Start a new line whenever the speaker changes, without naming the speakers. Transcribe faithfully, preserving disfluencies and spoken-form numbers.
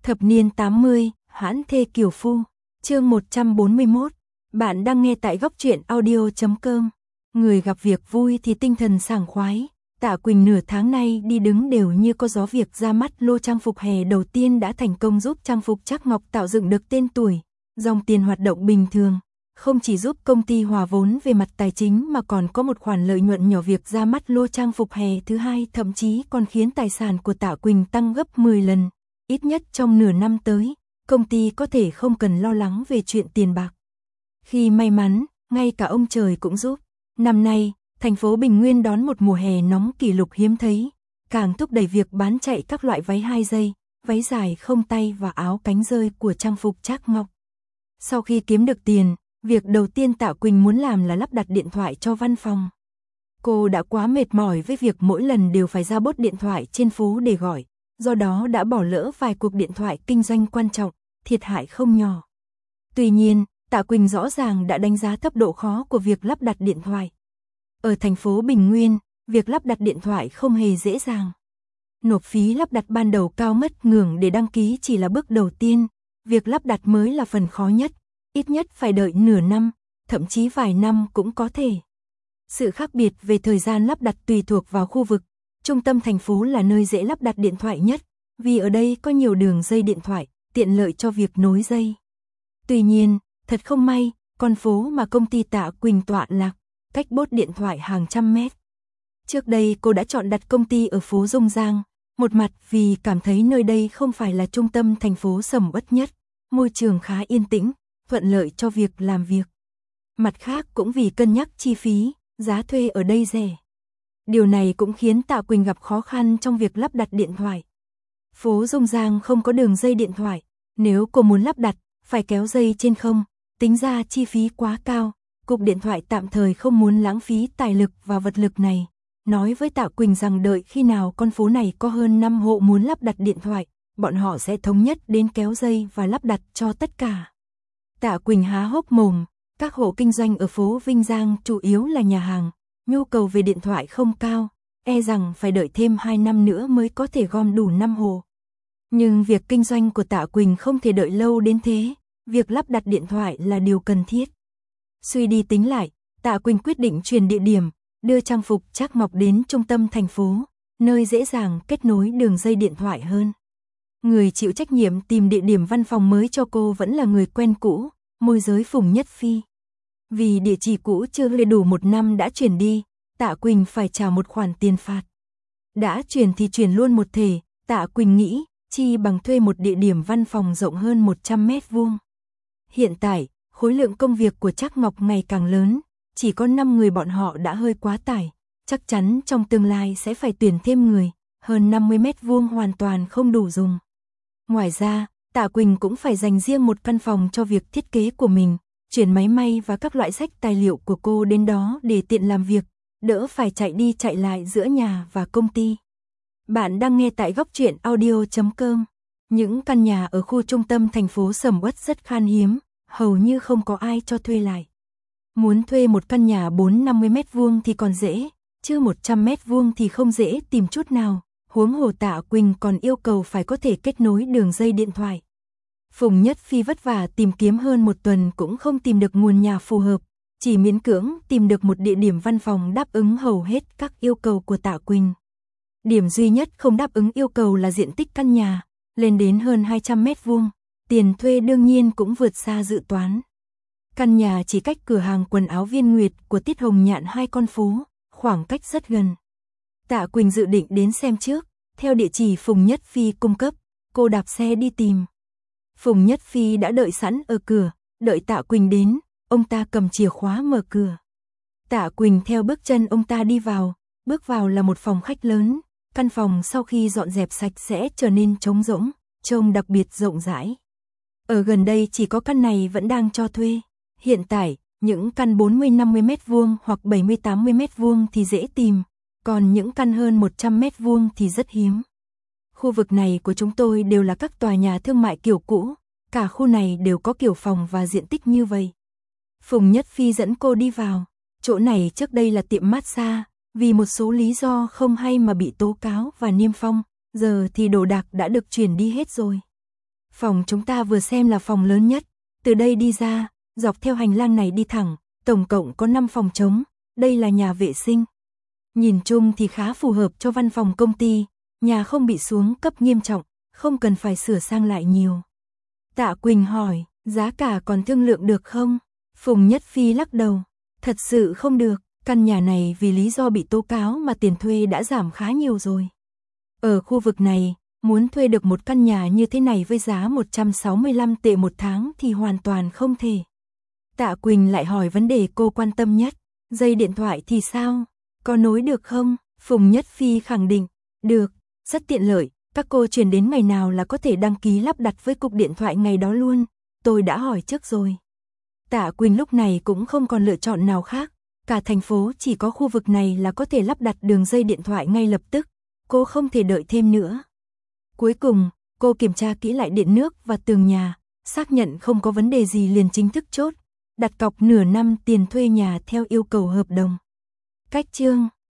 Thập niên tám mươi, hãn thê kiều phu, chương một trăm bốn mươi mốt. Bạn đang nghe tại góc truyện audio chấm com. Người gặp việc vui thì tinh thần sảng khoái. Tạ Quỳnh nửa tháng nay đi đứng đều như có gió, việc ra mắt lô trang phục hè đầu tiên đã thành công, giúp trang phục Trác Ngọc tạo dựng được tên tuổi. Dòng tiền hoạt động bình thường, không chỉ giúp công ty hòa vốn về mặt tài chính mà còn có một khoản lợi nhuận nhỏ. Việc ra mắt lô trang phục hè thứ hai thậm chí còn khiến tài sản của Tạ Quỳnh tăng gấp mười lần. Ít nhất trong nửa năm tới, công ty có thể không cần lo lắng về chuyện tiền bạc. Khi may mắn, ngay cả ông trời cũng giúp. Năm nay, thành phố Bình Nguyên đón một mùa hè nóng kỷ lục hiếm thấy, càng thúc đẩy việc bán chạy các loại váy hai dây, váy dài không tay và áo cánh rơi của trang phục Trác Ngọc. Sau khi kiếm được tiền, việc đầu tiên Tạ Quỳnh muốn làm là lắp đặt điện thoại cho văn phòng. Cô đã quá mệt mỏi với việc mỗi lần đều phải ra bốt điện thoại trên phố để gọi, do đó đã bỏ lỡ vài cuộc điện thoại kinh doanh quan trọng, thiệt hại không nhỏ. Tuy nhiên, Tạ Quỳnh rõ ràng đã đánh giá thấp độ khó của việc lắp đặt điện thoại. Ở thành phố Bình Nguyên, việc lắp đặt điện thoại không hề dễ dàng. Nộp phí lắp đặt ban đầu cao mất ngường, để đăng ký chỉ là bước đầu tiên, việc lắp đặt mới là phần khó nhất, ít nhất phải đợi nửa năm, thậm chí vài năm cũng có thể. Sự khác biệt về thời gian lắp đặt tùy thuộc vào khu vực. Trung tâm thành phố là nơi dễ lắp đặt điện thoại nhất, vì ở đây có nhiều đường dây điện thoại, tiện lợi cho việc nối dây. Tuy nhiên, thật không may, con phố mà công ty Tạ Quỳnh tọa lạc, cách bốt điện thoại hàng trăm mét. Trước đây cô đã chọn đặt công ty ở phố Dung Giang, một mặt vì cảm thấy nơi đây không phải là trung tâm thành phố sầm uất nhất, môi trường khá yên tĩnh, thuận lợi cho việc làm việc. Mặt khác cũng vì cân nhắc chi phí, giá thuê ở đây rẻ. Điều này cũng khiến Tạ Quỳnh gặp khó khăn trong việc lắp đặt điện thoại. Phố Dung Giang không có đường dây điện thoại, nếu cô muốn lắp đặt, phải kéo dây trên không, tính ra chi phí quá cao. Cục điện thoại tạm thời không muốn lãng phí tài lực và vật lực này, nói với Tạ Quỳnh rằng đợi khi nào con phố này có hơn năm hộ muốn lắp đặt điện thoại, bọn họ sẽ thống nhất đến kéo dây và lắp đặt cho tất cả. Tạ Quỳnh há hốc mồm, các hộ kinh doanh ở phố Vinh Giang chủ yếu là nhà hàng, nhu cầu về điện thoại không cao, e rằng phải đợi thêm hai năm nữa mới có thể gom đủ năm hộ. Nhưng việc kinh doanh của Tạ Quỳnh không thể đợi lâu đến thế, việc lắp đặt điện thoại là điều cần thiết. Suy đi tính lại, Tạ Quỳnh quyết định chuyển địa điểm, đưa trang phục Trác Ngọc đến trung tâm thành phố, nơi dễ dàng kết nối đường dây điện thoại hơn. Người chịu trách nhiệm tìm địa điểm văn phòng mới cho cô vẫn là người quen cũ, môi giới Phùng Nhất Phi. Vì địa chỉ cũ chưa đầy đủ một năm đã chuyển đi, Tạ Quỳnh phải trả một khoản tiền phạt. Đã chuyển thì chuyển luôn một thể, Tạ Quỳnh nghĩ, chi bằng thuê một địa điểm văn phòng rộng hơn một trăm mét vuông. Hiện tại, khối lượng công việc của Trác Ngọc ngày càng lớn, chỉ có năm người bọn họ đã hơi quá tải, chắc chắn trong tương lai sẽ phải tuyển thêm người, hơn năm mươi mét vuông hoàn toàn không đủ dùng. Ngoài ra, Tạ Quỳnh cũng phải dành riêng một căn phòng cho việc thiết kế của mình, chuyển máy may và các loại sách tài liệu của cô đến đó để tiện làm việc, đỡ phải chạy đi chạy lại giữa nhà và công ty. Bạn đang nghe tại góc truyện audio chấm com. Những căn nhà ở khu trung tâm thành phố sầm uất rất khan hiếm, hầu như không có ai cho thuê lại. Muốn thuê một căn nhà bốn đến năm mươi mét vuông thì còn dễ, chứ một trăm mét vuông thì không dễ tìm chút nào, huống hồ Tạ Quỳnh còn yêu cầu phải có thể kết nối đường dây điện thoại. Phùng Nhất Phi vất vả tìm kiếm hơn một tuần cũng không tìm được nguồn nhà phù hợp, chỉ miễn cưỡng tìm được một địa điểm văn phòng đáp ứng hầu hết các yêu cầu của Tạ Quỳnh. Điểm duy nhất không đáp ứng yêu cầu là diện tích căn nhà, lên đến hơn hai trăm mét vuông, tiền thuê đương nhiên cũng vượt xa dự toán. Căn nhà chỉ cách cửa hàng quần áo Viên Nguyệt của Tiết Hồng Nhạn hai con phố, khoảng cách rất gần. Tạ Quỳnh dự định đến xem trước, theo địa chỉ Phùng Nhất Phi cung cấp, cô đạp xe đi tìm. Phùng Nhất Phi đã đợi sẵn ở cửa, đợi Tạ Quỳnh đến, ông ta cầm chìa khóa mở cửa. Tạ Quỳnh theo bước chân ông ta đi vào, bước vào là một phòng khách lớn, căn phòng sau khi dọn dẹp sạch sẽ trở nên trống rỗng, trông đặc biệt rộng rãi. Ở gần đây chỉ có căn này vẫn đang cho thuê. Hiện tại, những căn bốn mươi đến năm mươi mét vuông hoặc bảy mươi đến tám mươi mét vuông thì dễ tìm, còn những căn hơn một trăm mét vuông thì rất hiếm. Khu vực này của chúng tôi đều là các tòa nhà thương mại kiểu cũ, cả khu này đều có kiểu phòng và diện tích như vậy. Phùng Nhất Phi dẫn cô đi vào, chỗ này trước đây là tiệm massage, vì một số lý do không hay mà bị tố cáo và niêm phong, giờ thì đồ đạc đã được chuyển đi hết rồi. Phòng chúng ta vừa xem là phòng lớn nhất, từ đây đi ra, dọc theo hành lang này đi thẳng, tổng cộng có năm phòng trống, đây là nhà vệ sinh. Nhìn chung thì khá phù hợp cho văn phòng công ty, nhà không bị xuống cấp nghiêm trọng, không cần phải sửa sang lại nhiều. Tạ Quỳnh hỏi, giá cả còn thương lượng được không? Phùng Nhất Phi lắc đầu, thật sự không được, căn nhà này vì lý do bị tố cáo mà tiền thuê đã giảm khá nhiều rồi. Ở khu vực này, muốn thuê được một căn nhà như thế này với giá một trăm sáu mươi lăm tệ một tháng thì hoàn toàn không thể. Tạ Quỳnh lại hỏi vấn đề cô quan tâm nhất, dây điện thoại thì sao? Có nối được không? Phùng Nhất Phi khẳng định, được, rất tiện lợi, các cô chuyển đến ngày nào là có thể đăng ký lắp đặt với cục điện thoại ngày đó luôn, tôi đã hỏi trước rồi. Tạ Quỳnh lúc này cũng không còn lựa chọn nào khác, cả thành phố chỉ có khu vực này là có thể lắp đặt đường dây điện thoại ngay lập tức, cô không thể đợi thêm nữa. Cuối cùng, cô kiểm tra kỹ lại điện nước và tường nhà, xác nhận không có vấn đề gì liền chính thức chốt, đặt cọc nửa năm tiền thuê nhà theo yêu cầu hợp đồng. Cách chương